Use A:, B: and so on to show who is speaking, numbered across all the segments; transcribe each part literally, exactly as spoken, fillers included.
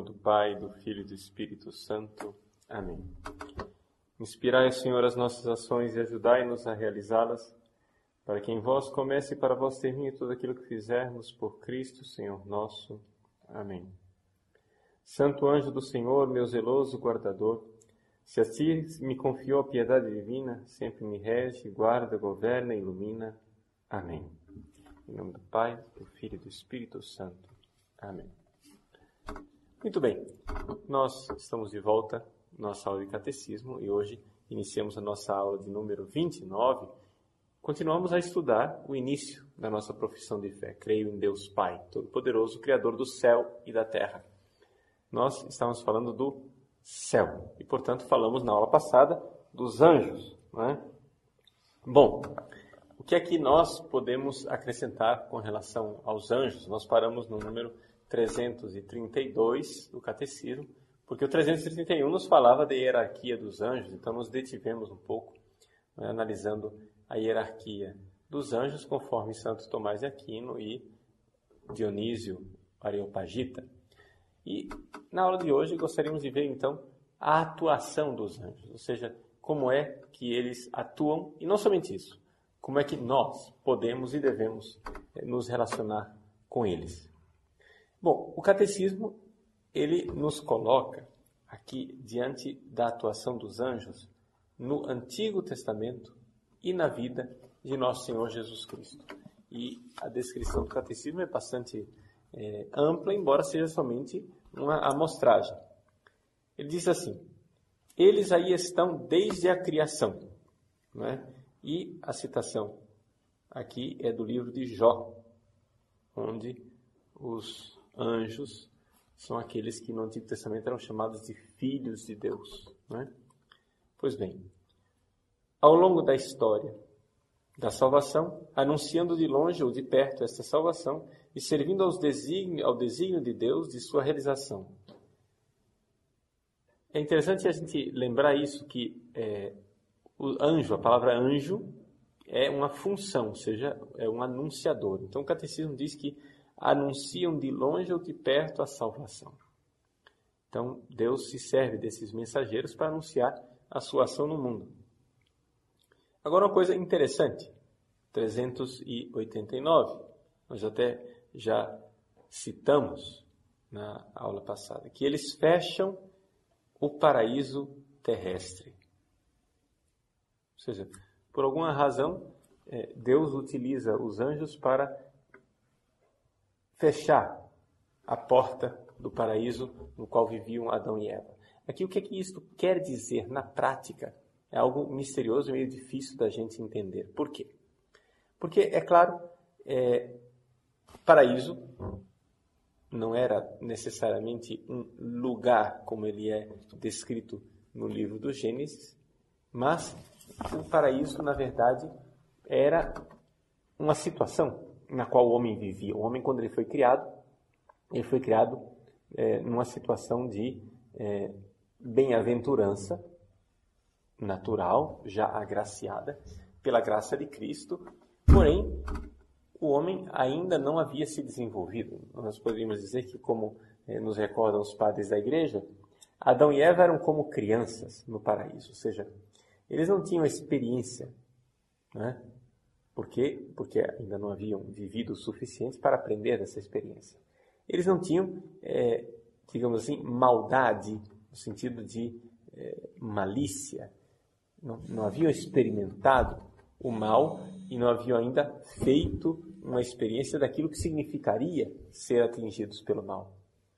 A: do Pai, do Filho e do Espírito Santo. Amém. Inspirai, Senhor, as nossas ações e ajudai-nos a realizá-las, para que em vós comece e para vós termine tudo aquilo que fizermos por Cristo, Senhor nosso. Amém. Santo anjo do Senhor, meu zeloso guardador, se a ti me confiou a piedade divina, sempre me rege, guarda, governa e ilumina. Amém. Em nome do Pai, do Filho e do Espírito Santo. Amém. Muito bem, nós estamos de volta na nossa aula de catecismo e hoje iniciamos a nossa aula de número vinte e nove. Continuamos a estudar o início da nossa profissão de fé. Creio em Deus Pai, Todo-Poderoso, Criador do céu e da terra. Nós estamos falando do céu e, portanto, falamos na aula passada dos anjos, não é? Bom, o que é que nós podemos acrescentar com relação aos anjos? Nós paramos no número trezentos e trinta e dois do Catecismo, porque o trezentos e trinta e um nos falava da hierarquia dos anjos, então nos detivemos um pouco, né, analisando a hierarquia dos anjos conforme Santo Tomás de Aquino e Dionísio Areopagita. E na aula de hoje gostaríamos de ver então a atuação dos anjos, ou seja, como é que eles atuam, e não somente isso, como é que nós podemos e devemos nos relacionar com eles. Bom, o catecismo, ele nos coloca aqui diante da atuação dos anjos no Antigo Testamento e na vida de nosso Senhor Jesus Cristo. E a descrição do catecismo é bastante é, ampla, embora seja somente uma amostragem. Ele diz assim: eles aí estão desde a criação, não é? E a citação aqui é do livro de Jó, onde os anjos são aqueles que no Antigo Testamento eram chamados de filhos de Deus, não é? Pois bem, ao longo da história da salvação, anunciando de longe ou de perto esta salvação e servindo aos desígnio, ao desígnio de Deus de sua realização. É interessante a gente lembrar isso, que é, o anjo, a palavra anjo, é uma função, ou seja, é um anunciador. Então o catecismo diz que anunciam de longe ou de perto a salvação. Então Deus se serve desses mensageiros para anunciar a sua ação no mundo. Agora uma coisa interessante, trezentos e oitenta e nove, nós até já citamos na aula passada, que eles fecham o paraíso terrestre. Ou seja, por alguma razão, Deus utiliza os anjos para fechar a porta do paraíso no qual viviam Adão e Eva. Aqui, o que é que isto quer dizer na prática? É algo misterioso e meio difícil da gente entender. Por quê? Porque, é claro, é, paraíso não era necessariamente um lugar como ele é descrito no livro do Gênesis, mas o paraíso, na verdade, era uma situação na qual o homem vivia. O homem, quando ele foi criado, ele foi criado é, numa situação de é, bem-aventurança natural, já agraciada pela graça de Cristo, porém, o homem ainda não havia se desenvolvido. Nós poderíamos dizer que, como é, nos recordam os padres da igreja, Adão e Eva eram como crianças no paraíso, ou seja, eles não tinham experiência, né? Por quê? Porque ainda não haviam vivido o suficiente para aprender dessa experiência. Eles não tinham, é, digamos assim, maldade, no sentido de é, malícia. Não, não haviam experimentado o mal e não haviam ainda feito uma experiência daquilo que significaria ser atingidos pelo mal.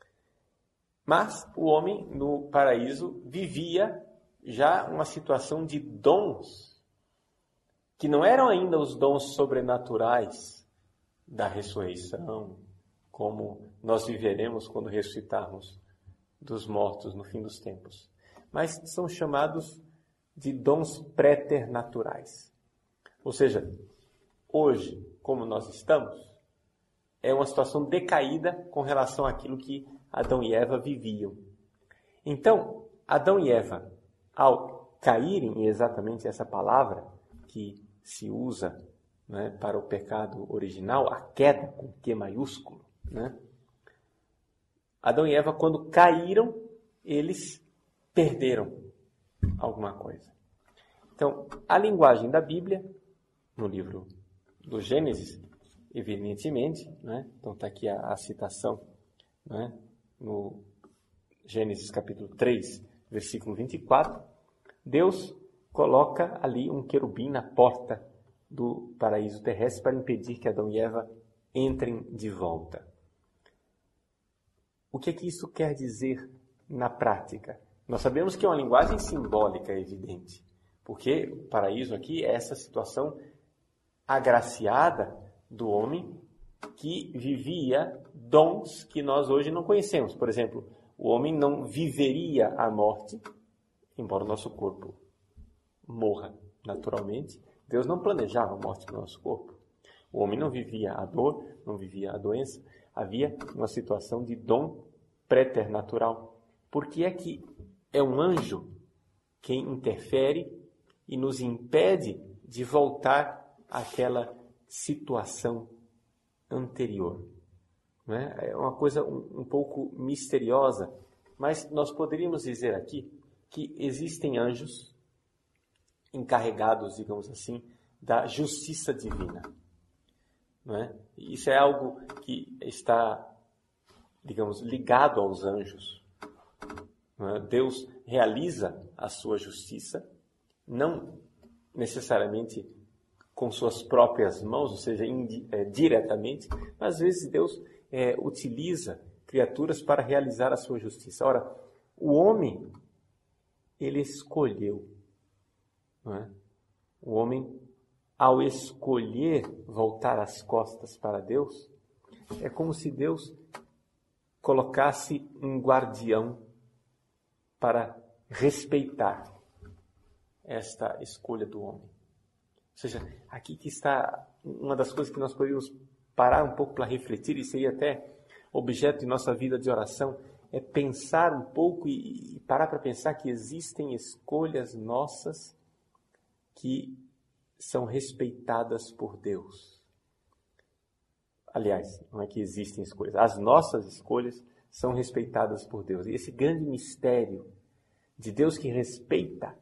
A: Mas o homem no paraíso vivia já uma situação de dons, que não eram ainda os dons sobrenaturais da ressurreição, como nós viveremos quando ressuscitarmos dos mortos no fim dos tempos, mas são chamados de dons préternaturais. Ou seja, hoje, como nós estamos, é uma situação decaída com relação àquilo que Adão e Eva viviam. Então, Adão e Eva, ao caírem, exatamente essa palavra que se usa, né, para o pecado original, a queda com Q maiúsculo, né, Adão e Eva, quando caíram, eles perderam alguma coisa. Então, a linguagem da Bíblia, no livro do Gênesis, evidentemente, né? Então está aqui a, a citação, né? No Gênesis capítulo três, versículo vinte e quatro, Deus coloca ali um querubim na porta do paraíso terrestre para impedir que Adão e Eva entrem de volta. O que é que isso quer dizer na prática? Nós sabemos que é uma linguagem simbólica, é evidente, porque o paraíso aqui é essa situação agraciada do homem que vivia dons que nós hoje não conhecemos. Por exemplo, o homem não viveria a morte, embora o nosso corpo morra naturalmente. Deus não planejava a morte do nosso corpo. O homem não vivia a dor, não vivia a doença. Havia uma situação de dom préternatural. Por que é que é um anjo quem interfere e nos impede de voltar àquela situação anterior? Não é? É uma coisa um, um pouco misteriosa, mas nós poderíamos dizer aqui que existem anjos encarregados, digamos assim, da justiça divina. Não é? Isso é algo que está, digamos, ligado aos anjos. Não é? Deus realiza a sua justiça, não necessariamente com suas próprias mãos, ou seja, indi- é, diretamente, mas às vezes Deus é, utiliza criaturas para realizar a sua justiça. Ora, o homem, ele escolheu. Não é? O homem, ao escolher voltar as costas para Deus, é como se Deus colocasse um guardião para respeitar esta escolha do homem. Ou seja, aqui que está uma das coisas que nós poderíamos parar um pouco para refletir, e seria até objeto de nossa vida de oração, é pensar um pouco e, e parar para pensar que existem escolhas nossas que são respeitadas por Deus. Aliás, não é que existem escolhas, as nossas escolhas são respeitadas por Deus. E esse grande mistério de Deus que respeita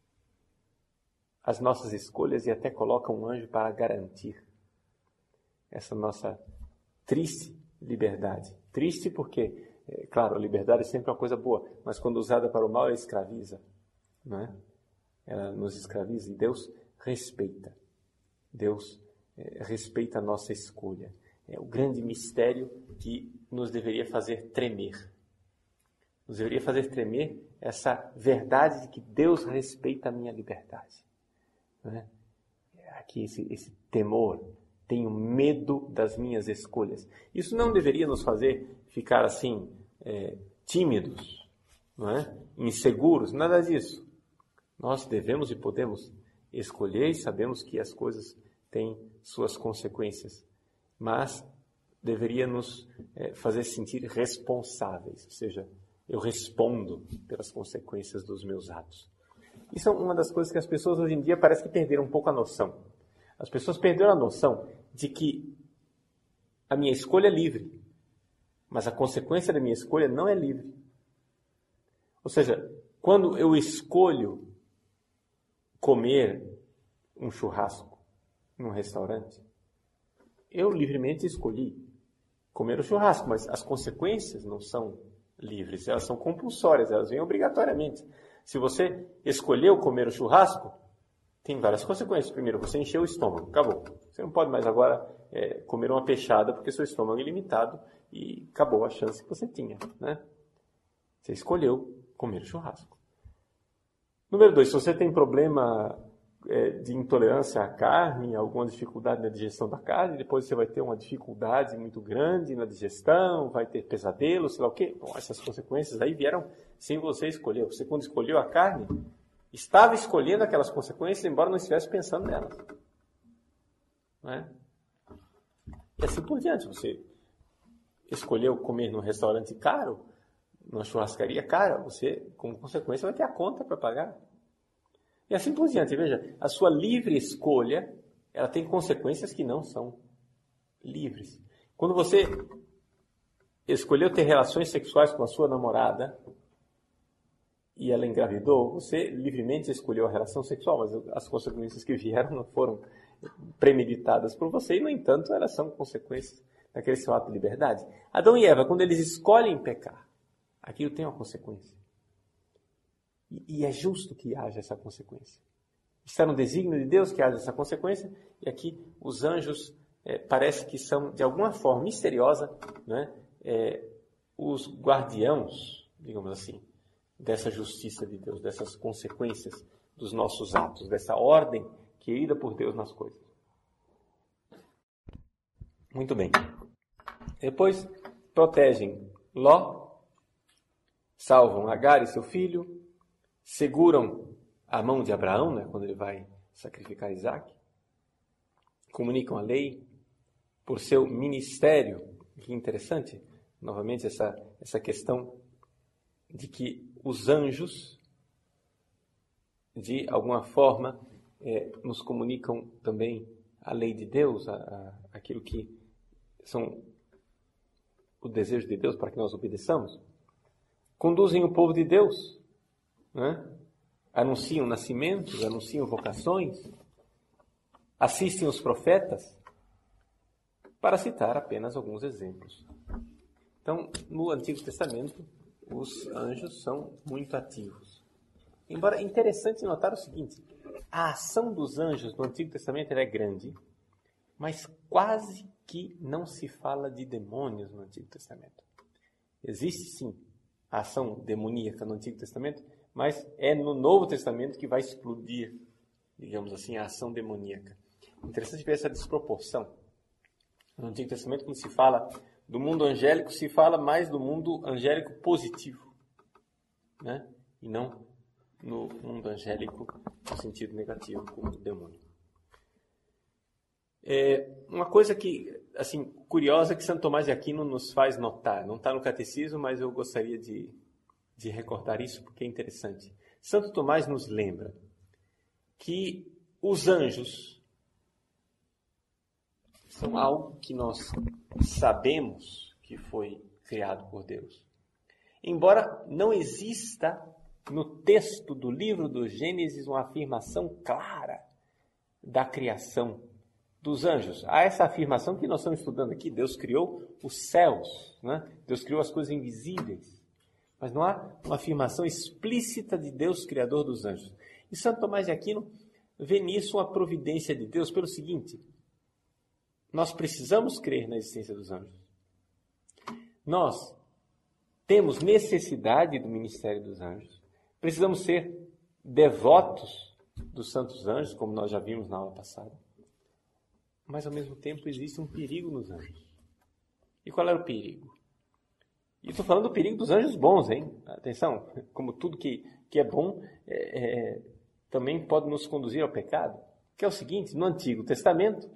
A: as nossas escolhas e até coloca um anjo para garantir essa nossa triste liberdade. Triste porque, é, claro, a liberdade é sempre uma coisa boa, mas quando usada para o mal, ela escraviza. Não é? Ela nos escraviza e Deus respeita. Deus é, respeita a nossa escolha. É o grande mistério que nos deveria fazer tremer. Nos deveria fazer tremer essa verdade de que Deus respeita a minha liberdade. Não é? Aqui esse, esse temor, tenho medo das minhas escolhas. Isso não deveria nos fazer ficar assim, é, tímidos, não é? Inseguros, nada disso. Nós devemos e podemos escolher e sabemos que as coisas têm suas consequências, mas deveria nos é, fazer sentir responsáveis, ou seja, eu respondo pelas consequências dos meus atos. Isso é uma das coisas que as pessoas hoje em dia parece que perderam um pouco a noção. As pessoas perderam a noção de que a minha escolha é livre, mas a consequência da minha escolha não é livre. Ou seja, quando eu escolho comer um churrasco num restaurante, eu livremente escolhi comer o churrasco, mas as consequências não são livres, elas são compulsórias, elas vêm obrigatoriamente. Se você escolheu comer o churrasco, tem várias consequências. Primeiro, você encheu o estômago, acabou. Você não pode mais agora é, comer uma peixada porque seu estômago é ilimitado e acabou a chance que você tinha, né? Você escolheu comer o churrasco. Número dois, se você tem problema é, de intolerância à carne, alguma dificuldade na digestão da carne, depois você vai ter uma dificuldade muito grande na digestão, vai ter pesadelo, sei lá o quê. Bom, essas consequências aí vieram sem você escolher. Você, quando escolheu a carne, estava escolhendo aquelas consequências, embora não estivesse pensando nelas. Não é? E assim por diante. Você escolheu comer num restaurante caro, numa churrascaria cara, você, como consequência, vai ter a conta para pagar. E assim por diante. Veja, a sua livre escolha, ela tem consequências que não são livres. Quando você escolheu ter relações sexuais com a sua namorada e ela engravidou, você livremente escolheu a relação sexual, mas as consequências que vieram não foram premeditadas por você e, no entanto, elas são consequências daquele seu ato de liberdade. Adão e Eva, quando eles escolhem pecar, aquilo tem uma consequência. E, e é justo que haja essa consequência. Está no desígnio de Deus que haja essa consequência, e aqui os anjos é, parece que são, de alguma forma misteriosa, né, é, os guardiãos, digamos assim, dessa justiça de Deus, dessas consequências dos nossos atos, dessa ordem querida por Deus nas coisas. Muito bem. Depois, protegem Ló, salvam Agar e seu filho, seguram a mão de Abraão, né, quando ele vai sacrificar Isaac, comunicam a lei por seu ministério. Que interessante, novamente, essa, essa questão de que os anjos, de alguma forma, é, nos comunicam também a lei de Deus, a, a, aquilo que são o desejo de Deus para que nós obedeçamos. Conduzem o povo de Deus, né? Anunciam nascimentos, anunciam vocações, assistem os profetas, para citar apenas alguns exemplos. Então, no Antigo Testamento, os anjos são muito ativos. Embora é interessante notar o seguinte, a ação dos anjos no Antigo Testamento é grande, mas quase que não se fala de demônios no Antigo Testamento. Existe sim a ação demoníaca no Antigo Testamento, mas é no Novo Testamento que vai explodir, digamos assim, a ação demoníaca. Interessante ver essa desproporção. No Antigo Testamento, quando se fala do mundo angélico, se fala mais do mundo angélico positivo, né? E não no mundo angélico no sentido negativo, como do demônio. É uma coisa que, assim, curiosa que Santo Tomás de Aquino nos faz notar, não está no catecismo, mas eu gostaria de, de recordar isso porque é interessante. Santo Tomás nos lembra que os anjos são algo que nós sabemos que foi criado por Deus. Embora não exista no texto do livro do Gênesis uma afirmação clara da criação dos anjos. Há essa afirmação que nós estamos estudando aqui. Deus criou os céus, né? Deus criou as coisas invisíveis. Mas não há uma afirmação explícita de Deus, criador dos anjos. E Santo Tomás de Aquino vê nisso uma providência de Deus pelo seguinte: nós precisamos crer na existência dos anjos. Nós temos necessidade do ministério dos anjos. Precisamos ser devotos dos santos anjos, como nós já vimos na aula passada. Mas, ao mesmo tempo, existe um perigo nos anjos. E qual era o perigo? E estou falando do perigo dos anjos bons, hein? Atenção, como tudo que, que é bom é, é, também pode nos conduzir ao pecado. Que é o seguinte, no Antigo Testamento,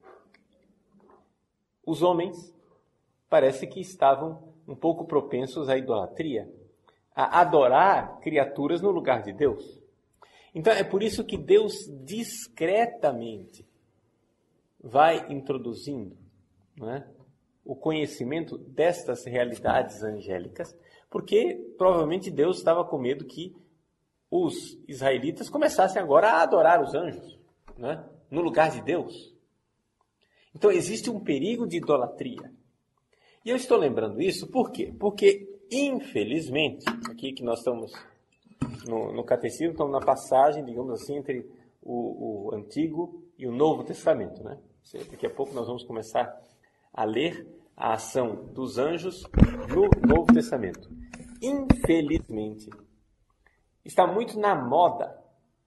A: os homens parece que estavam um pouco propensos à idolatria, a adorar criaturas no lugar de Deus. Então, é por isso que Deus discretamente vai introduzindo, não é, o conhecimento destas realidades angélicas, porque provavelmente Deus estava com medo que os israelitas começassem agora a adorar os anjos, não é, no lugar de Deus. Então existe um perigo de idolatria. E eu estou lembrando isso por quê? Porque, infelizmente, aqui que nós estamos no, no catecismo, estamos na passagem, digamos assim, entre o, o Antigo e o Novo Testamento, né? Daqui a pouco nós vamos começar a ler a ação dos anjos no Novo Testamento. Infelizmente, está muito na moda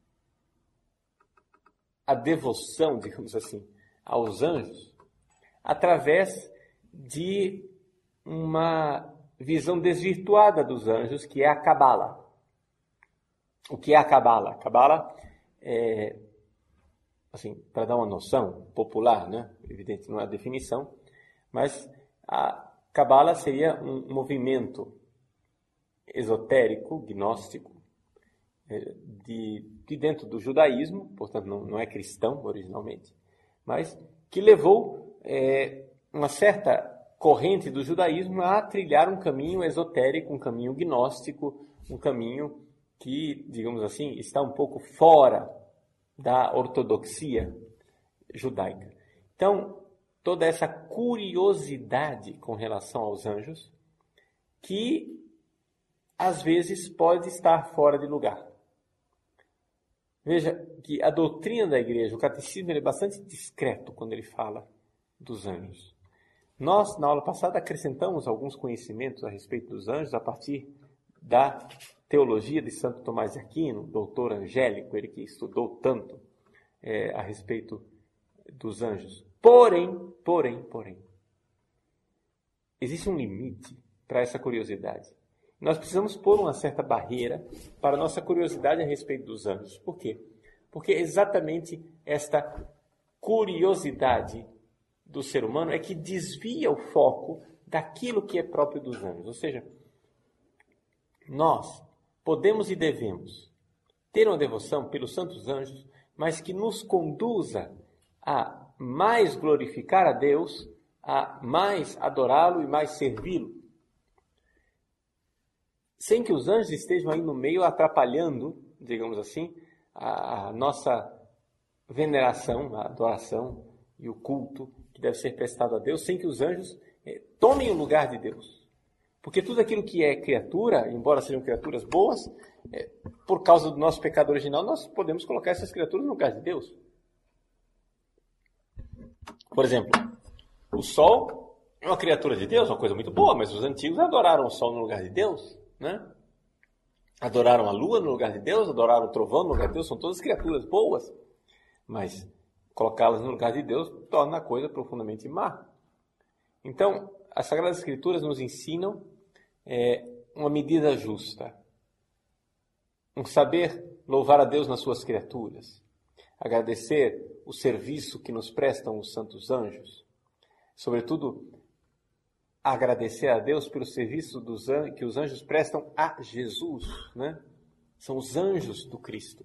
A: a devoção, digamos assim, aos anjos, através de uma visão desvirtuada dos anjos, que é a Cabala. O que é a Cabala? A Cabala é, assim, para dar uma noção popular, né? Evidente, não é a definição, mas a Cabala seria um movimento esotérico, gnóstico, de, de dentro do judaísmo, portanto não, não é cristão originalmente, mas que levou é, uma certa corrente do judaísmo a trilhar um caminho esotérico, um caminho gnóstico, um caminho que, digamos assim, está um pouco fora da ortodoxia judaica. Então, toda essa curiosidade com relação aos anjos, que às vezes pode estar fora de lugar. Veja que a doutrina da igreja, o catecismo, ele é bastante discreto quando ele fala dos anjos. Nós, na aula passada, acrescentamos alguns conhecimentos a respeito dos anjos a partir da teologia de Santo Tomás de Aquino, doutor angélico, ele que estudou tanto é, a respeito dos anjos. Porém, porém, porém, existe um limite para essa curiosidade. Nós precisamos pôr uma certa barreira para a nossa curiosidade a respeito dos anjos. Por quê? Porque exatamente esta curiosidade do ser humano é que desvia o foco daquilo que é próprio dos anjos. Ou seja, nós podemos e devemos ter uma devoção pelos santos anjos, mas que nos conduza a mais glorificar a Deus, a mais adorá-lo e mais servi-lo. Sem que os anjos estejam aí no meio atrapalhando, digamos assim, a, a nossa veneração, a adoração e o culto que deve ser prestado a Deus, sem que os anjos eh, tomem o lugar de Deus. Porque tudo aquilo que é criatura, embora sejam criaturas boas, eh, por causa do nosso pecado original, nós podemos colocar essas criaturas no lugar de Deus. Por exemplo, o sol é uma criatura de Deus, uma coisa muito boa, mas os antigos adoraram o sol no lugar de Deus, né? Adoraram a lua no lugar de Deus, adoraram o trovão no lugar de Deus, são todas criaturas boas, mas colocá-las no lugar de Deus torna a coisa profundamente má. Então, as Sagradas Escrituras nos ensinam é, uma medida justa, um saber louvar a Deus nas suas criaturas, agradecer o serviço que nos prestam os santos anjos, sobretudo agradecer a Deus pelo serviço dos anjos, que os anjos prestam a Jesus, né? São os anjos do Cristo.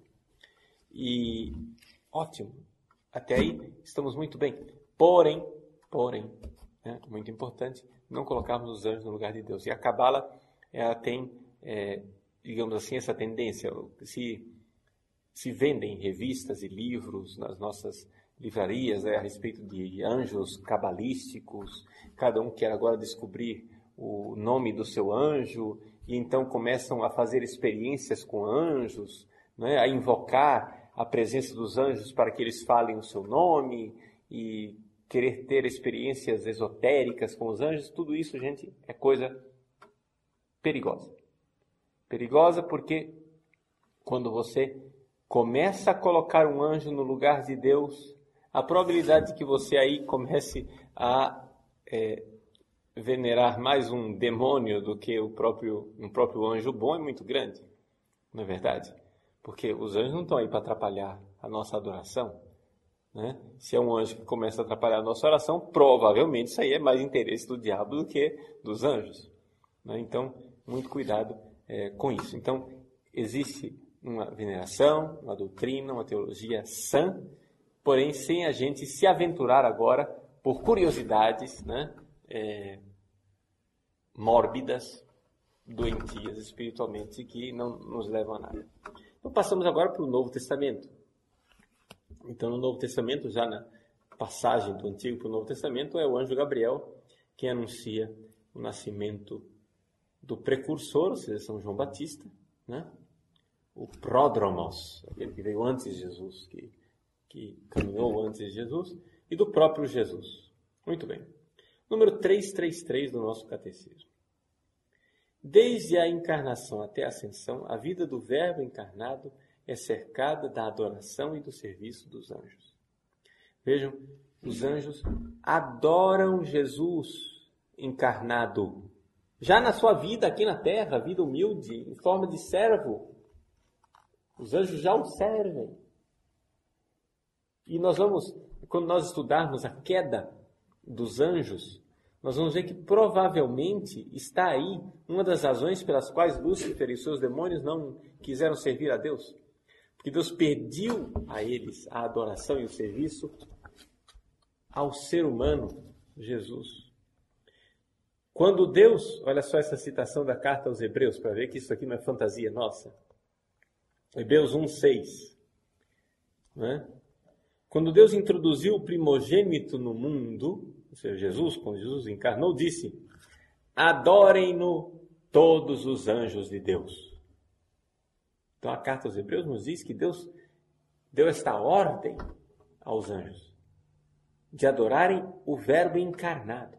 A: E ótimo, até aí estamos muito bem. Porém, porém, né, muito importante, não colocarmos os anjos no lugar de Deus. E a Cabala, ela tem, é, digamos assim, essa tendência. Se, se vendem revistas e livros nas nossas livrarias é, a respeito de anjos cabalísticos, cada um quer agora descobrir o nome do seu anjo, e então começam a fazer experiências com anjos, né, a invocar a presença dos anjos para que eles falem o seu nome, e querer ter experiências esotéricas com os anjos. Tudo isso, gente, é coisa perigosa. Perigosa porque quando você começa a colocar um anjo no lugar de Deus, a probabilidade de que você aí comece a é, venerar mais um demônio do que o próprio, um próprio anjo bom é muito grande, não é verdade? Porque os anjos não estão aí para atrapalhar a nossa adoração, né? Se é um anjo que começa a atrapalhar a nossa oração, provavelmente isso aí é mais interesse do diabo do que dos anjos, né? Então, muito cuidado é, com isso. Então, existe uma veneração, uma doutrina, uma teologia sã, porém sem a gente se aventurar agora por curiosidades, né, é, mórbidas, doentias espiritualmente, que não nos levam a nada. Então passamos agora para o Novo Testamento. Então no Novo Testamento, já na passagem do Antigo para o Novo Testamento, é o anjo Gabriel que anuncia o nascimento do precursor, ou seja, São João Batista, né? O pródromos, aquele que veio antes de Jesus, que, que caminhou antes de Jesus, e do próprio Jesus. Muito bem. Número trezentos e trinta e três do nosso catecismo. Desde a encarnação até a ascensão, a vida do Verbo encarnado é cercada da adoração e do serviço dos anjos. Vejam, os anjos adoram Jesus encarnado. Já na sua vida aqui na terra, vida humilde, em forma de servo, os anjos já o servem. E nós vamos, quando nós estudarmos a queda dos anjos, nós vamos ver que provavelmente está aí uma das razões pelas quais Lúcifer e seus demônios não quiseram servir a Deus. Porque Deus pediu a eles a adoração e o serviço ao ser humano, Jesus. Quando Deus, olha só essa citação da carta aos Hebreus, para ver que isso aqui não é fantasia nossa. Hebreus um, seis. Né? Quando Deus introduziu o primogênito no mundo, ou seja, Jesus, quando Jesus encarnou, disse: adorem-no todos os anjos de Deus. Então a carta aos Hebreus nos diz que Deus deu esta ordem aos anjos de adorarem o Verbo encarnado.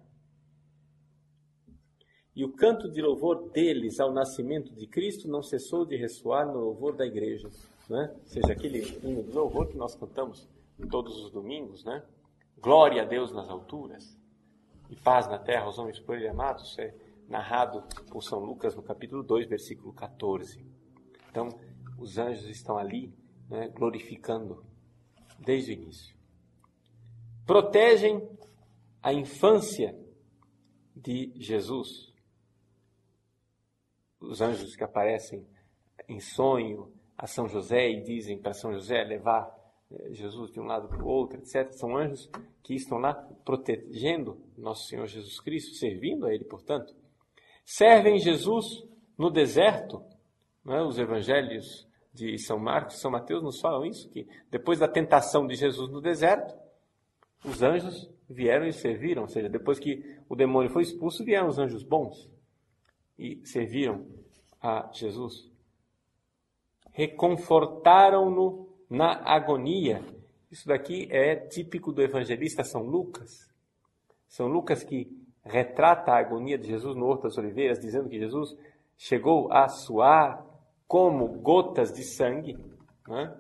A: E o canto de louvor deles ao nascimento de Cristo não cessou de ressoar no louvor da igreja. Né? Ou seja, aquele hino de louvor que nós cantamos todos os domingos, né? Glória a Deus nas alturas e paz na terra aos homens por ele amados, é narrado por São Lucas no capítulo dois, versículo quatorze. Então, os anjos estão ali, né, glorificando desde o início. Protegem a infância de Jesus. Os anjos que aparecem em sonho a São José e dizem para São José levar Jesus de um lado para o outro, etcétera. São anjos que estão lá protegendo Nosso Senhor Jesus Cristo, servindo a Ele, portanto. Servem Jesus no deserto. Não é? Os evangelhos de São Marcos e São Mateus nos falam isso, que depois da tentação de Jesus no deserto, os anjos vieram e serviram. Ou seja, depois que o demônio foi expulso, vieram os anjos bons e serviram a Jesus. Reconfortaram-no na agonia. Isso daqui é típico do evangelista São Lucas. São Lucas que retrata a agonia de Jesus no Horto das Oliveiras, dizendo que Jesus chegou a suar como gotas de sangue. Né?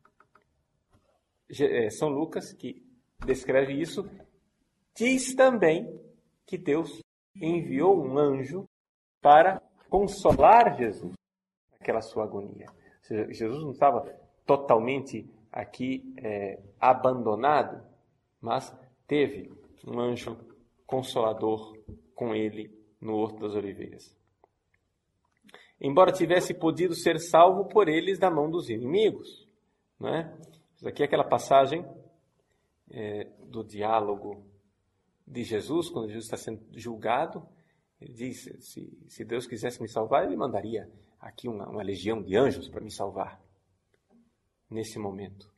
A: São Lucas, que descreve isso, diz também que Deus enviou um anjo para consolar Jesus naquela sua agonia. Ou seja, Jesus não estava totalmente aqui é, abandonado, mas teve um anjo consolador com ele no Horto das Oliveiras. Embora tivesse podido ser salvo por eles da mão dos inimigos. Não é? Isso aqui é aquela passagem é, do diálogo de Jesus, quando Jesus está sendo julgado. Ele diz, se, se Deus quisesse me salvar, Ele mandaria aqui uma, uma legião de anjos para me salvar. Nesse momento.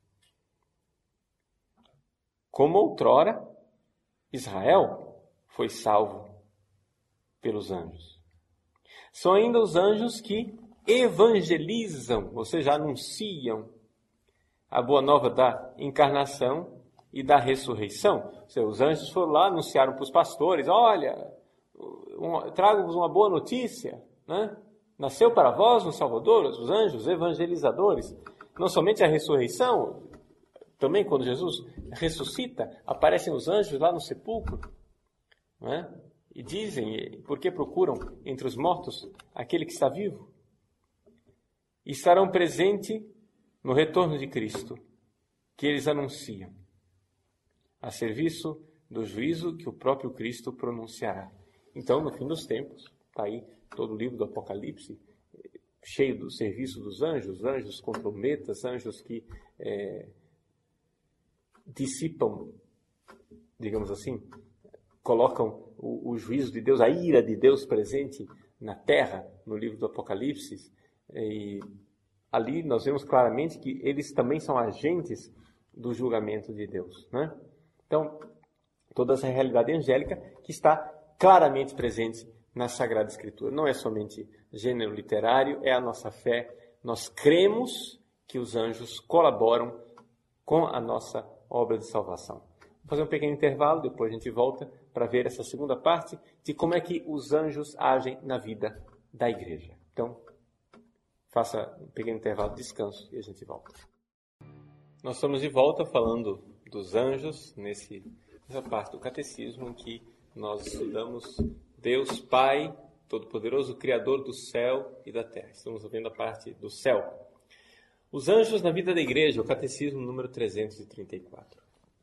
A: Como outrora, Israel foi salvo pelos anjos. São ainda os anjos que evangelizam, ou seja, anunciam a boa nova da encarnação e da ressurreição. Ou seja, os anjos foram lá, anunciaram para os pastores, olha, um, trago-vos uma boa notícia, né? Nasceu para vós um Salvador, os anjos evangelizadores. Não somente a ressurreição, também quando Jesus ressuscita, aparecem os anjos lá no sepulcro, não é? E dizem, por que procuram entre os mortos aquele que está vivo? E estarão presentes no retorno de Cristo, que eles anunciam, a serviço do juízo que o próprio Cristo pronunciará. Então, no fim dos tempos, está aí todo o livro do Apocalipse, cheio do serviço dos anjos, anjos com trombetas, anjos que é, dissipam, digamos assim, colocam o, o juízo de Deus, a ira de Deus presente na terra, no livro do Apocalipse. E ali nós vemos claramente que eles também são agentes do julgamento de Deus. Né? Então, toda essa realidade angélica que está claramente presente na Sagrada Escritura. Não é somente gênero literário, é a nossa fé. Nós cremos que os anjos colaboram com a nossa obra de salvação. Vou fazer um pequeno intervalo, depois a gente volta para ver essa segunda parte de como é que os anjos agem na vida da igreja. Então, faça um pequeno intervalo de descanso e a gente volta. Nós estamos de volta falando dos anjos nesse, nessa parte do catecismo em que nós estudamos Deus Pai Todo-Poderoso, Criador do céu e da terra. Estamos vendo a parte do céu. Os anjos na vida da igreja, o catecismo número trezentos e trinta e quatro.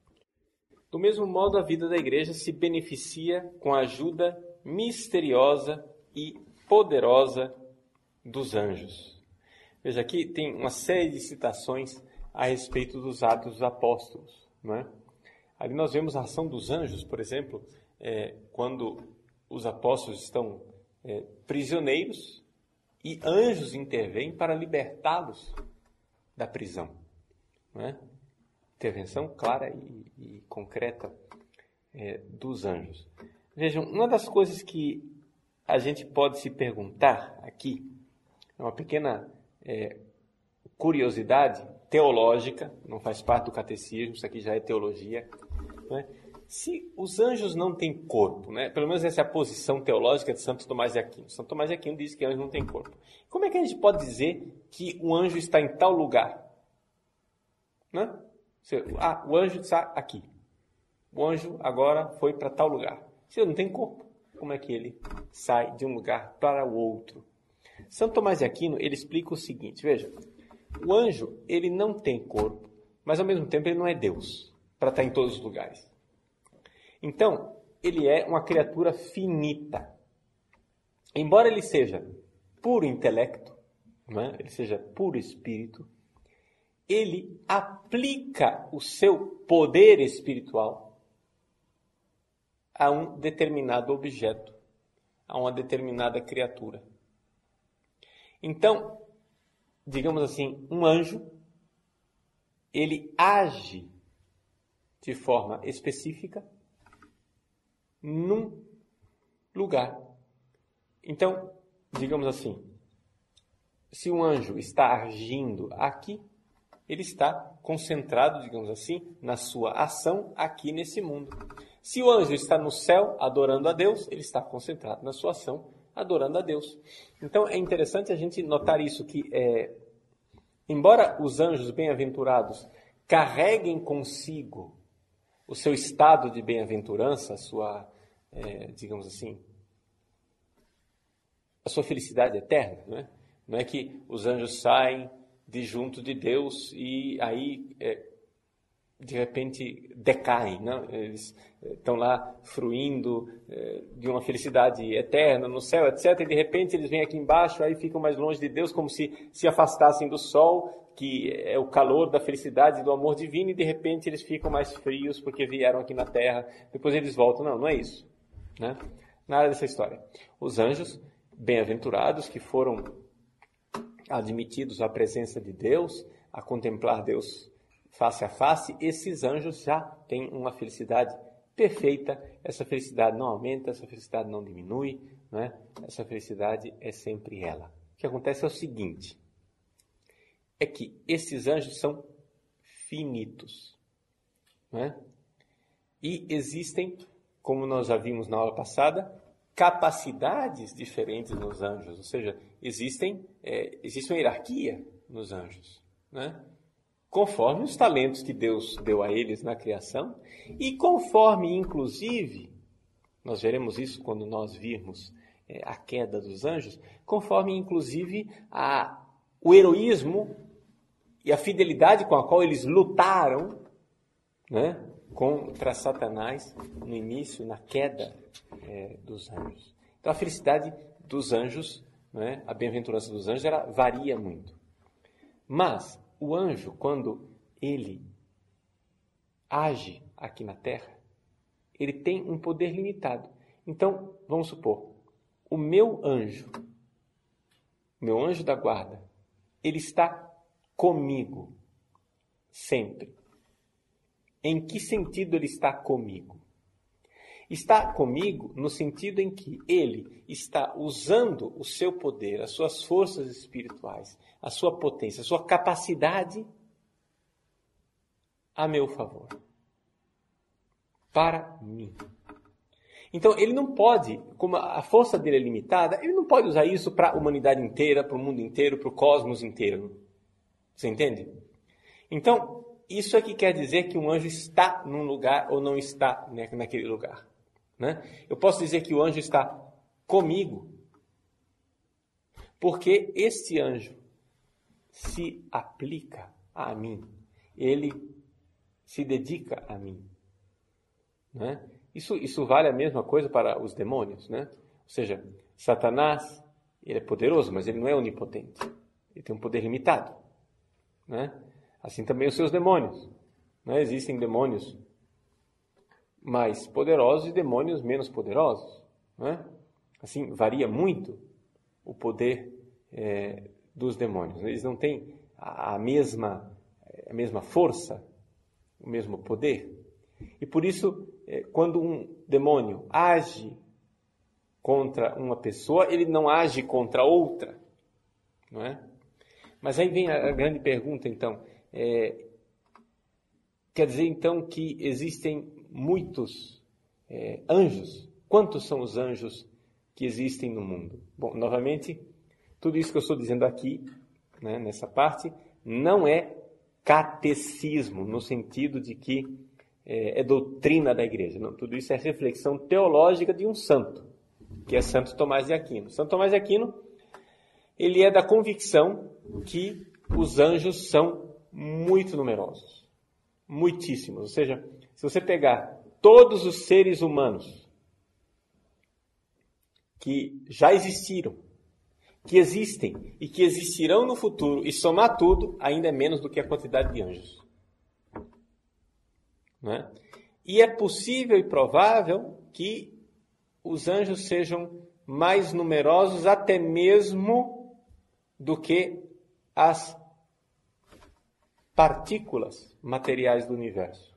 A: Do mesmo modo, a vida da igreja se beneficia com a ajuda misteriosa e poderosa dos anjos. Veja, aqui tem uma série de citações a respeito dos Atos dos Apóstolos. Não é? Ali nós vemos a ação dos anjos, por exemplo, é, quando os apóstolos estão é, prisioneiros e anjos intervêm para libertá-los da prisão. Não é? Intervenção clara e, e concreta é, dos anjos. Vejam, uma das coisas que a gente pode se perguntar aqui, é uma pequena é, curiosidade teológica, não faz parte do catecismo, isso aqui já é teologia, não é? Se os anjos não têm corpo, né? Pelo menos essa é a posição teológica de Santo Tomás de Aquino. Santo Tomás de Aquino diz que anjo não tem corpo. Como é que a gente pode dizer que o anjo está em tal lugar? Né? Ah, o anjo está aqui. O anjo agora foi para tal lugar. Se ele não tem corpo, como é que ele sai de um lugar para o outro? Santo Tomás de Aquino, ele explica o seguinte, veja, o anjo, ele não tem corpo, mas ao mesmo tempo ele não é Deus, para estar em todos os lugares. Então, ele é uma criatura finita. Embora ele seja puro intelecto, né? Ele seja puro espírito, ele aplica o seu poder espiritual a um determinado objeto, a uma determinada criatura. Então, digamos assim, um anjo, ele age de forma específica num lugar. Então, digamos assim, se um anjo está agindo aqui, ele está concentrado, digamos assim, na sua ação aqui nesse mundo. Se o anjo está no céu adorando a Deus, ele está concentrado na sua ação adorando a Deus. Então, é interessante a gente notar isso, que é, embora os anjos bem-aventurados carreguem consigo o seu estado de bem-aventurança, a sua, é, digamos assim, a sua felicidade eterna, não é? Não é que os anjos saem de junto de Deus e aí, é, de repente, decaem, não? Eles estão lá fruindo é, de uma felicidade eterna no céu, etcétera. E de repente eles vêm aqui embaixo, aí ficam mais longe de Deus, como se se afastassem do sol, que é o calor da felicidade e do amor divino, e de repente eles ficam mais frios porque vieram aqui na terra, depois eles voltam. Não, não é isso, né? Nada dessa história. Os anjos bem-aventurados que foram admitidos à presença de Deus, a contemplar Deus face a face, esses anjos já têm uma felicidade perfeita. Essa felicidade não aumenta, essa felicidade não diminui, né? Essa felicidade é sempre ela. O que acontece é o seguinte, é que esses anjos são finitos, né? E existem, como nós já vimos na aula passada, capacidades diferentes nos anjos, ou seja, existem, é, existe uma hierarquia nos anjos, né? Conforme os talentos que Deus deu a eles na criação e conforme, inclusive, nós veremos isso quando nós virmos é, a queda dos anjos, conforme, inclusive, a, o heroísmo e a fidelidade com a qual eles lutaram, né, contra Satanás no início, na queda é, dos anjos. Então a felicidade dos anjos, né, a bem-aventurança dos anjos, ela varia muito. Mas o anjo, quando ele age aqui na terra, ele tem um poder limitado. Então, vamos supor, o meu anjo, meu anjo da guarda, ele está comigo, sempre. Em que sentido ele está comigo? Está comigo no sentido em que ele está usando o seu poder, as suas forças espirituais, a sua potência, a sua capacidade a meu favor. Para mim. Então, ele não pode, como a força dele é limitada, ele não pode usar isso para a humanidade inteira, para o mundo inteiro, para o cosmos inteiro. Você entende? Então, isso é que quer dizer que um anjo está num lugar ou não está, né, naquele lugar. Né? Eu posso dizer que o anjo está comigo, porque este anjo se aplica a mim, ele se dedica a mim. Né? Isso, isso vale a mesma coisa para os demônios. Né? Ou seja, Satanás, ele é poderoso, mas ele não é onipotente. Ele tem um poder limitado. Né? Assim também os seus demônios. Né? Existem demônios mais poderosos e demônios menos poderosos. não é? Assim, varia muito o poder é, dos demônios. Eles não têm a mesma, a mesma força, o mesmo poder. E por isso, é, quando um demônio age contra uma pessoa, ele não age contra outra, não é? Mas aí vem a, a grande pergunta, então. É, quer dizer, então, que existem muitos é, anjos? Quantos são os anjos que existem no mundo? Bom, novamente, tudo isso que eu estou dizendo aqui, né, nessa parte, não é catecismo, no sentido de que é, é doutrina da igreja. Não, tudo isso é reflexão teológica de um santo, que é Santo Tomás de Aquino. Santo Tomás de Aquino, ele é da convicção que os anjos são muito numerosos, muitíssimos. Ou seja, se você pegar todos os seres humanos que já existiram, que existem e que existirão no futuro, e somar tudo, ainda é menos do que a quantidade de anjos. Não é? E é possível e provável que os anjos sejam mais numerosos até mesmo do que as partículas materiais do universo.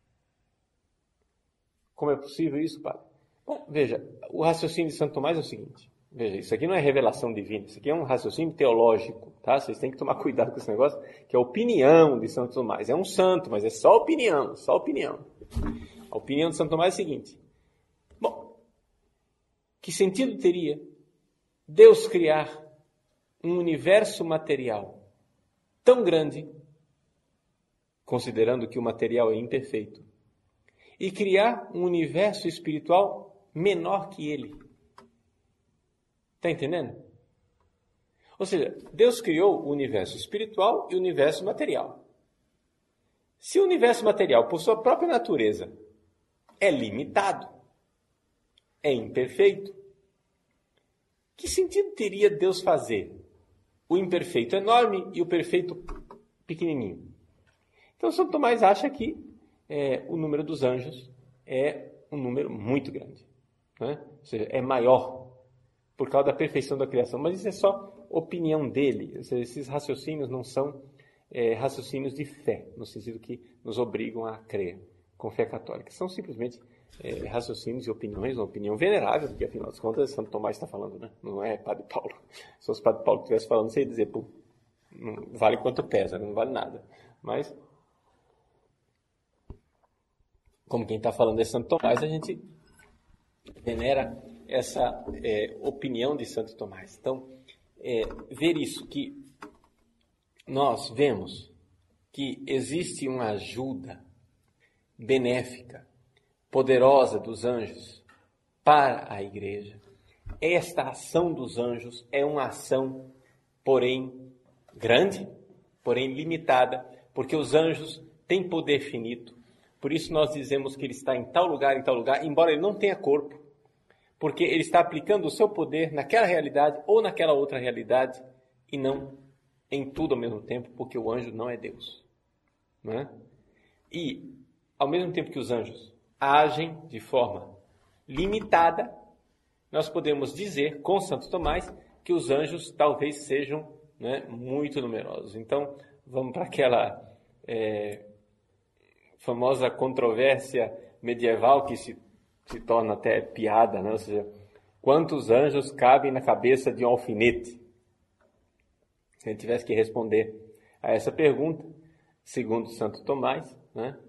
A: Como é possível isso, padre? Bom, veja, o raciocínio de Santo Tomás é o seguinte. Veja, isso aqui não é revelação divina, isso aqui é um raciocínio teológico, tá? Vocês têm que tomar cuidado com esse negócio, que é a opinião de Santo Tomás. É um santo, mas é só opinião, só opinião. A opinião de Santo Tomás é a seguinte. Bom, que sentido teria Deus criar um universo material tão grande, considerando que o material é imperfeito, e criar um universo espiritual menor que ele? Está entendendo? Ou seja, Deus criou o universo espiritual e o universo material. Se o universo material, por sua própria natureza, é limitado, é imperfeito, que sentido teria Deus fazer o imperfeito enorme e o perfeito pequenininho? Então, Santo Tomás acha que é, o número dos anjos é um número muito grande, né? Ou seja, é maior por causa da perfeição da criação. Mas isso é só opinião dele. Ou seja, esses raciocínios não são é, raciocínios de fé, no sentido que nos obrigam a crer com fé católica. São simplesmente é, raciocínios e opiniões, uma opinião venerável, porque afinal de contas Santo Tomás está falando, né? Não é Padre Paulo. Se fosse Padre Paulo que estivesse falando, você ia dizer, pô, não vale quanto pesa, não vale nada. Mas, como quem está falando é Santo Tomás, a gente venera essa é, opinião de Santo Tomás. Então, é, ver isso, que nós vemos que existe uma ajuda benéfica, poderosa dos anjos para a igreja. Esta ação dos anjos é uma ação, porém, grande, porém limitada, porque os anjos têm poder finito. Por isso nós dizemos que ele está em tal lugar, em tal lugar, embora ele não tenha corpo, porque ele está aplicando o seu poder naquela realidade ou naquela outra realidade e não em tudo ao mesmo tempo, porque o anjo não é Deus. Não é? E, ao mesmo tempo que os anjos agem de forma limitada, nós podemos dizer, com Santo Tomás, que os anjos talvez sejam, né, muito numerosos. Então, vamos para aquela é, famosa controvérsia medieval que se se torna até piada, né? Ou seja, quantos anjos cabem na cabeça de um alfinete? Se a gente tivesse que responder a essa pergunta, segundo Santo Tomás, né?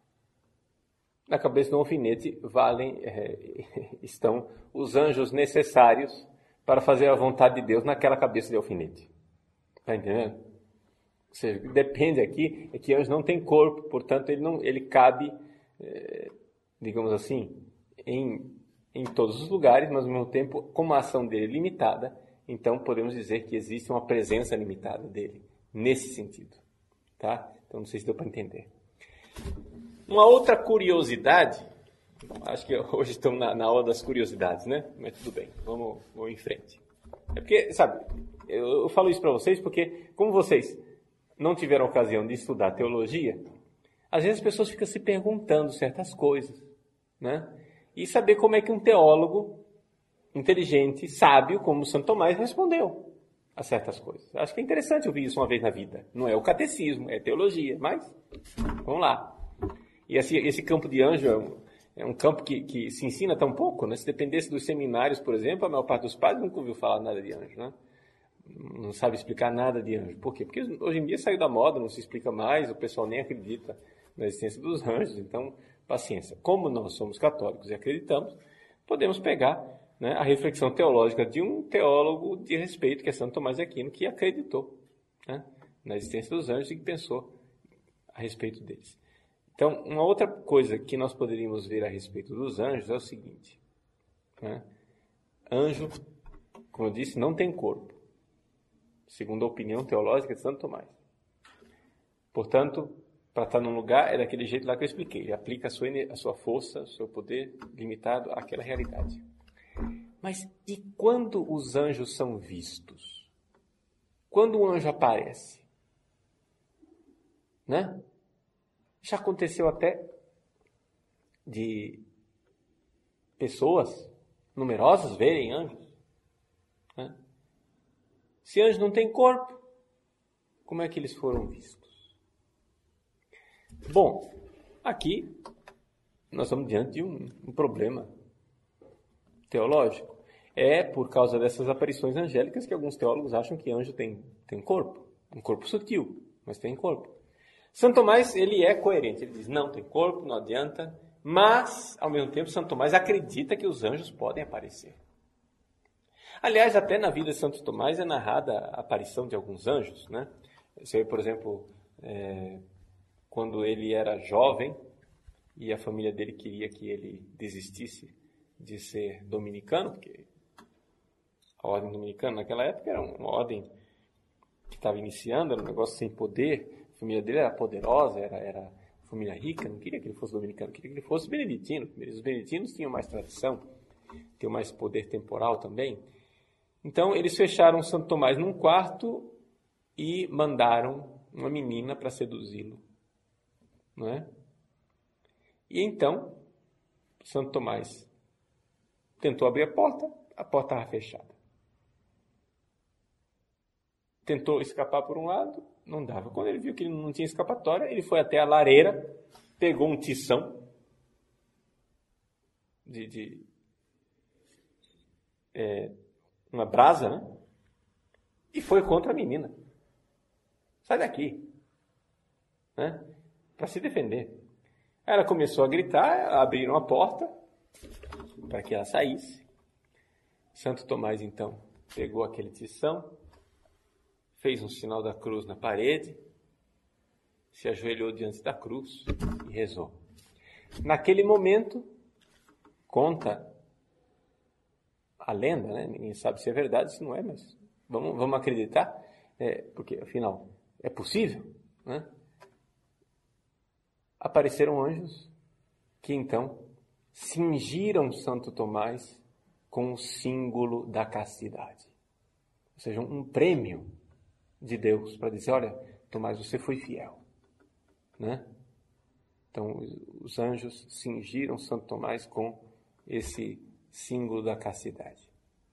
A: Na cabeça de um alfinete valem, é, estão os anjos necessários para fazer a vontade de Deus naquela cabeça de alfinete. Está entendendo? Ou seja, o que depende aqui é que anjo não tem corpo, portanto ele, não, ele cabe, é, digamos assim, Em, em todos os lugares, mas ao mesmo tempo, como a ação dele é limitada, então podemos dizer que existe uma presença limitada dele, nesse sentido. Tá? Então não sei se deu para entender. Uma outra curiosidade, acho que hoje estamos na, na aula das curiosidades, né? Mas tudo bem, vamos, vamos em frente. É porque, sabe, eu, eu falo isso para vocês porque, como vocês não tiveram ocasião de estudar teologia, às vezes as pessoas ficam se perguntando certas coisas, né? E saber como é que um teólogo inteligente, sábio, como Santo Tomás, respondeu a certas coisas. Acho que é interessante ouvir isso uma vez na vida. Não é o catecismo, é teologia, mas vamos lá. E esse, esse campo de anjo é um, é um campo que, que se ensina tão pouco, né? Se dependesse dos seminários, por exemplo, a maior parte dos padres nunca ouviu falar nada de anjo, né? Não sabe explicar nada de anjo. Por quê? Porque hoje em dia saiu da moda, não se explica mais, o pessoal nem acredita na existência dos anjos. Então, paciência. Como nós somos católicos e acreditamos, podemos pegar, né, a reflexão teológica de um teólogo de respeito, que é Santo Tomás de Aquino, que acreditou, né, na existência dos anjos e que pensou a respeito deles. Então, uma outra coisa que nós poderíamos ver a respeito dos anjos é o seguinte, né? Anjo, como eu disse, não tem corpo, segundo a opinião teológica de Santo Tomás. Portanto, para estar num lugar, é daquele jeito lá que eu expliquei. Ele aplica a sua, a sua força, o seu poder limitado àquela realidade. Mas e quando os anjos são vistos? Quando um anjo aparece? Né? Já aconteceu até de pessoas numerosas verem anjos. Né? Se anjo não tem corpo, como é que eles foram vistos? Bom, aqui nós estamos diante de um, um problema teológico. É por causa dessas aparições angélicas que alguns teólogos acham que anjo tem, tem corpo, um corpo sutil, mas tem corpo. Santo Tomás, ele é coerente, ele diz, não tem corpo, não adianta, mas, ao mesmo tempo, Santo Tomás acredita que os anjos podem aparecer. Aliás, até na vida de Santo Tomás é narrada a aparição de alguns anjos, né? Você vê, por exemplo, é, quando ele era jovem e a família dele queria que ele desistisse de ser dominicano, porque a ordem dominicana naquela época era uma ordem que estava iniciando, era um negócio sem poder. A família dele era poderosa, era, era família rica, não queria que ele fosse dominicano, queria que ele fosse beneditino. Os beneditinos tinham mais tradição, tinham mais poder temporal também. Então, eles fecharam Santo Tomás num quarto e mandaram uma menina para seduzi-lo. Não é? E então, Santo Tomás tentou abrir a porta, a porta estava fechada. Tentou escapar por um lado, não dava. Quando ele viu que ele não tinha escapatória, ele foi até a lareira, pegou um tição de, de é, uma brasa, né? E foi contra a menina. Sai daqui, né? Para se defender. Aí ela começou a gritar, abriram a porta para que ela saísse. Santo Tomás, então, pegou aquele tição, fez um sinal da cruz na parede, se ajoelhou diante da cruz e rezou. Naquele momento, conta a lenda, né? Ninguém sabe se é verdade, se não é, mas vamos, vamos acreditar, é, porque, afinal, é possível, né? Apareceram anjos que, então, cingiram Santo Tomás com o símbolo da castidade. Ou seja, um prêmio de Deus para dizer, olha, Tomás, você foi fiel. Né? Então, os anjos cingiram Santo Tomás com esse símbolo da castidade.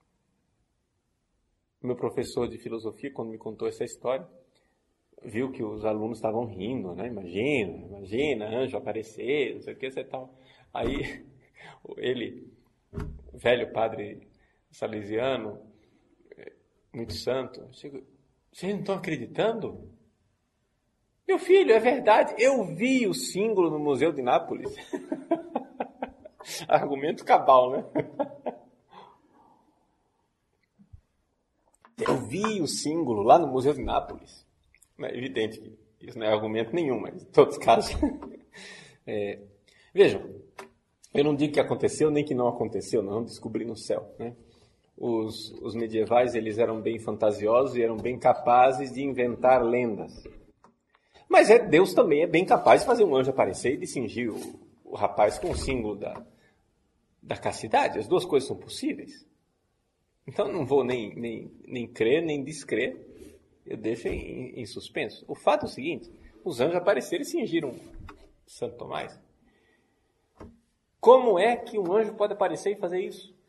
A: Meu professor de filosofia, quando me contou essa história, viu que os alunos estavam rindo, né? Imagina, imagina, anjo aparecer, não sei o que, e tal. Aí, ele, velho padre salesiano, muito santo, chegou, vocês não estão acreditando? Meu filho, é verdade, eu vi o símbolo no Museu de Nápoles. Argumento cabal, né? Eu vi o símbolo lá no Museu de Nápoles. É evidente que isso não é argumento nenhum, mas em todos os casos. É, vejam, eu não digo que aconteceu nem que não aconteceu, não descobri no céu, né? Os, os medievais, eles eram bem fantasiosos e eram bem capazes de inventar lendas. Mas é, Deus também é bem capaz de fazer um anjo aparecer e de cingir o, o rapaz com o símbolo da, da castidade. As duas coisas são possíveis. Então não vou nem, nem, nem crer, nem descrer. Eu deixo em, em suspenso. O fato é o seguinte, os anjos apareceram e cingiram Santo Tomás. Como é que um anjo pode aparecer e fazer isso?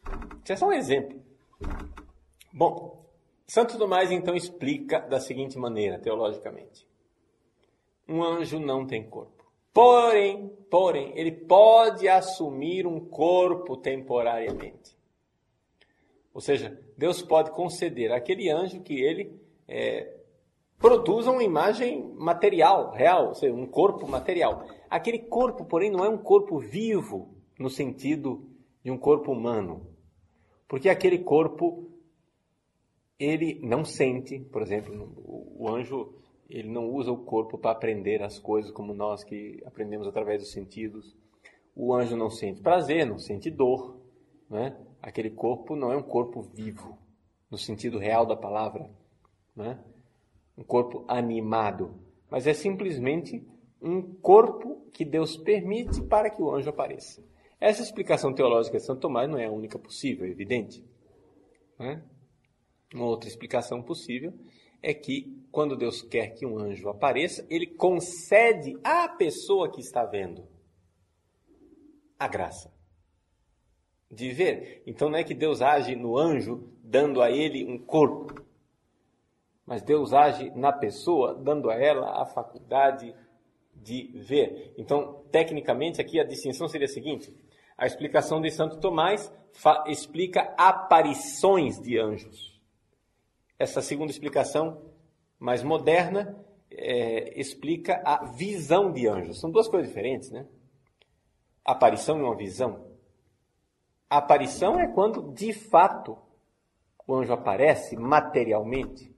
A: Isso é só um exemplo. Bom, Santo Tomás então explica da seguinte maneira, teologicamente. Um anjo não tem corpo. Porém, porém, ele pode assumir um corpo temporariamente. Ou seja, Deus pode conceder àquele anjo que ele é, produza uma imagem material, real, ou seja, um corpo material. Aquele corpo, porém, não é um corpo vivo no sentido de um corpo humano. Porque aquele corpo, ele não sente, por exemplo, o anjo, ele não usa o corpo para aprender as coisas como nós que aprendemos através dos sentidos. O anjo não sente prazer, não sente dor, né? Aquele corpo não é um corpo vivo, no sentido real da palavra, né? Um corpo animado, mas é simplesmente um corpo que Deus permite para que o anjo apareça. Essa explicação teológica de Santo Tomás não é a única possível, é evidente, né? Uma outra explicação possível é que, quando Deus quer que um anjo apareça, ele concede à pessoa que está vendo a graça de ver. Então não é que Deus age no anjo dando a ele um corpo, mas Deus age na pessoa dando a ela a faculdade de ver. Então, tecnicamente, aqui a distinção seria a seguinte: a explicação de Santo Tomás explica aparições de anjos. Essa segunda explicação, mais moderna, é, explica a visão de anjos. São duas coisas diferentes, né? Aparição e uma visão. A aparição é quando, de fato, o anjo aparece materialmente.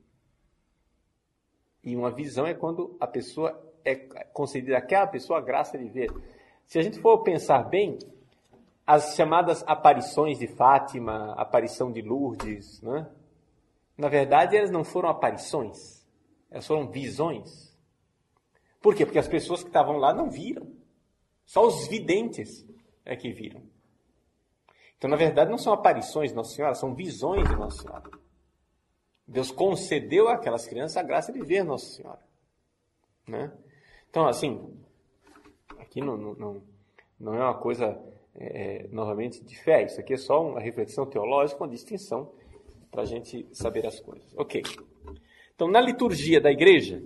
A: E uma visão é quando a pessoa é concedida àquela pessoa a graça de ver. Se a gente for pensar bem, as chamadas aparições de Fátima, aparição de Lourdes, né? Na verdade, elas não foram aparições, elas foram visões. Por quê? Porque as pessoas que estavam lá não viram. Só os videntes é que viram. Então, na verdade, não são aparições de Nossa Senhora, são visões de Nossa Senhora. Deus concedeu àquelas crianças a graça de ver Nossa Senhora, né? Então, assim, aqui não, não, não é uma coisa, é, novamente, de fé. Isso aqui é só uma reflexão teológica, uma distinção para a gente saber as coisas. Ok. Então, na liturgia da igreja,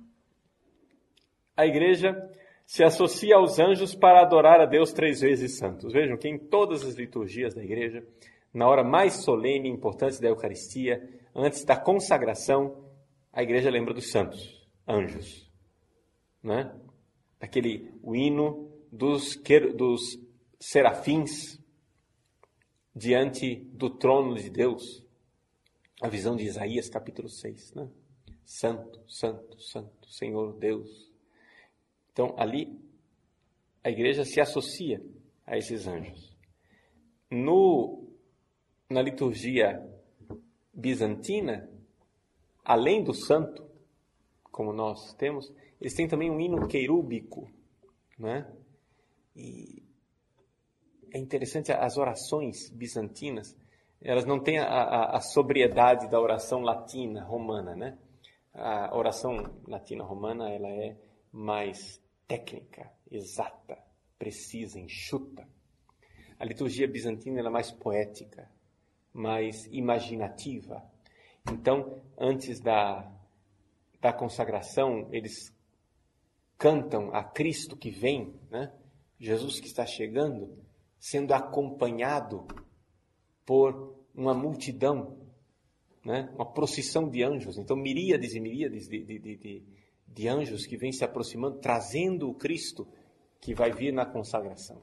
A: a igreja se associa aos anjos para adorar a Deus três vezes santos. Vejam que em todas as liturgias da igreja, na hora mais solene e importante da Eucaristia, antes da consagração, a igreja lembra dos santos, anjos, né? Aquele, o hino dos, dos serafins diante do trono de Deus. A visão de Isaías, capítulo seis, né? Santo, santo, santo, Senhor Deus. Então, ali, a igreja se associa a esses anjos. No, na liturgia bizantina, além do santo, como nós temos, eles têm também um hino querúbico, né? E é interessante, as orações bizantinas, elas não têm a, a, a sobriedade da oração latina, romana, né? A oração latina romana, ela é mais técnica, exata, precisa, enxuta. A liturgia bizantina, ela é mais poética, mais imaginativa. Então, antes da, da consagração, eles cantam a Cristo que vem, né? Jesus que está chegando, sendo acompanhado por uma multidão, né? Uma procissão de anjos. Então, miríades e miríades de, de, de, de, de anjos que vêm se aproximando, trazendo o Cristo que vai vir na consagração.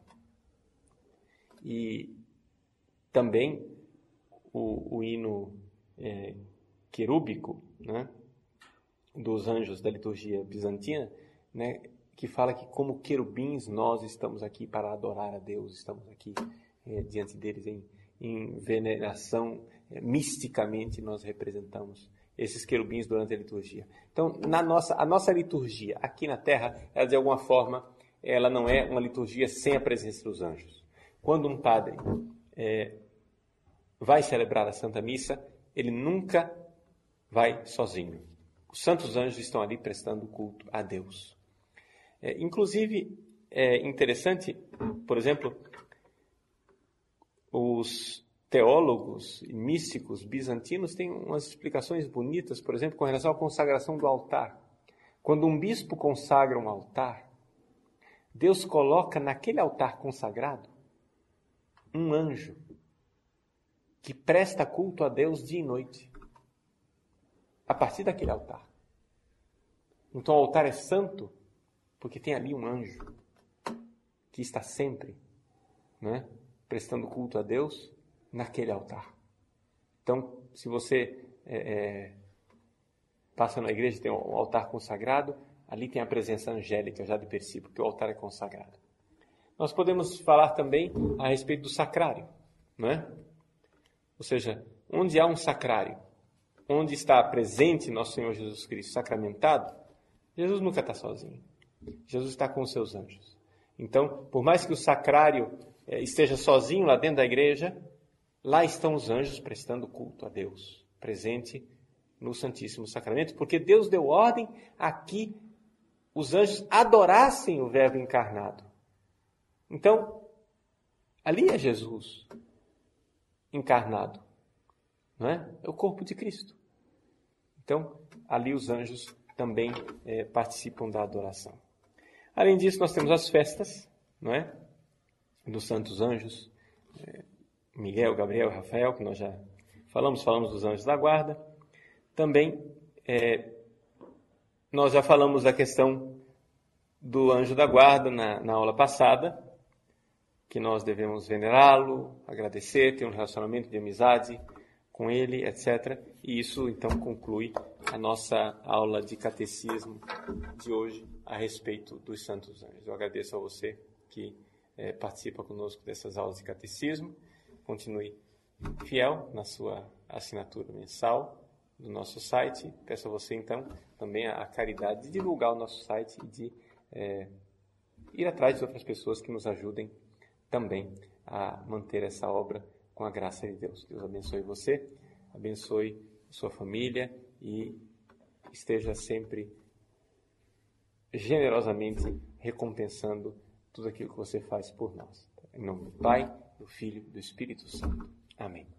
A: E também o, o hino é, querúbico, né? Dos anjos da liturgia bizantina, né? Que fala que como querubins nós estamos aqui para adorar a Deus, estamos aqui é, diante deles em em veneração, misticamente nós representamos esses querubins durante a liturgia. Então, na nossa, a nossa liturgia aqui na Terra, ela de alguma forma, ela não é uma liturgia sem a presença dos anjos. Quando um padre é, vai celebrar a Santa Missa, ele nunca vai sozinho. Os santos anjos estão ali prestando culto a Deus. É, inclusive, é interessante, por exemplo, Os, teólogos e místicos bizantinos têm umas explicações bonitas, por exemplo, com relação à consagração do altar. Quando um bispo consagra um altar, Deus coloca naquele altar consagrado um anjo que presta culto a Deus dia e noite, a partir daquele altar. Então o altar é santo porque tem ali um anjo que está sempre, né, prestando culto a Deus naquele altar. Então, se você é, é, passa na igreja, tem um altar consagrado, ali tem a presença angélica já de per si, porque o altar é consagrado. Nós podemos falar também a respeito do sacrário, não é? Ou seja, onde há um sacrário, onde está presente nosso Senhor Jesus Cristo sacramentado, Jesus nunca está sozinho. Jesus está com os seus anjos. Então, por mais que o sacrário é, esteja sozinho lá dentro da igreja, lá estão os anjos prestando culto a Deus, presente no Santíssimo Sacramento, porque Deus deu ordem a que os anjos adorassem o Verbo encarnado. Então, ali é Jesus encarnado, não é? É o corpo de Cristo. Então, ali os anjos também é, participam da adoração. Além disso, nós temos as festas, não é? Dos santos anjos, é, Miguel, Gabriel, Rafael, que nós já falamos, falamos dos anjos da guarda. Também, é, nós já falamos da questão do anjo da guarda na, na aula passada, que nós devemos venerá-lo, agradecer, ter um relacionamento de amizade com ele, etcétera. E isso, então, conclui a nossa aula de catecismo de hoje a respeito dos santos anjos. Eu agradeço a você que é, participa conosco dessas aulas de catecismo. Continue fiel na sua assinatura mensal do nosso site. Peço a você, então, também a, a caridade de divulgar o nosso site e de é, ir atrás de outras pessoas que nos ajudem também a manter essa obra com a graça de Deus. Deus abençoe você, abençoe sua família e esteja sempre generosamente recompensando tudo aquilo que você faz por nós. Em nome do Pai, do Filho e do Espírito Santo. Amém.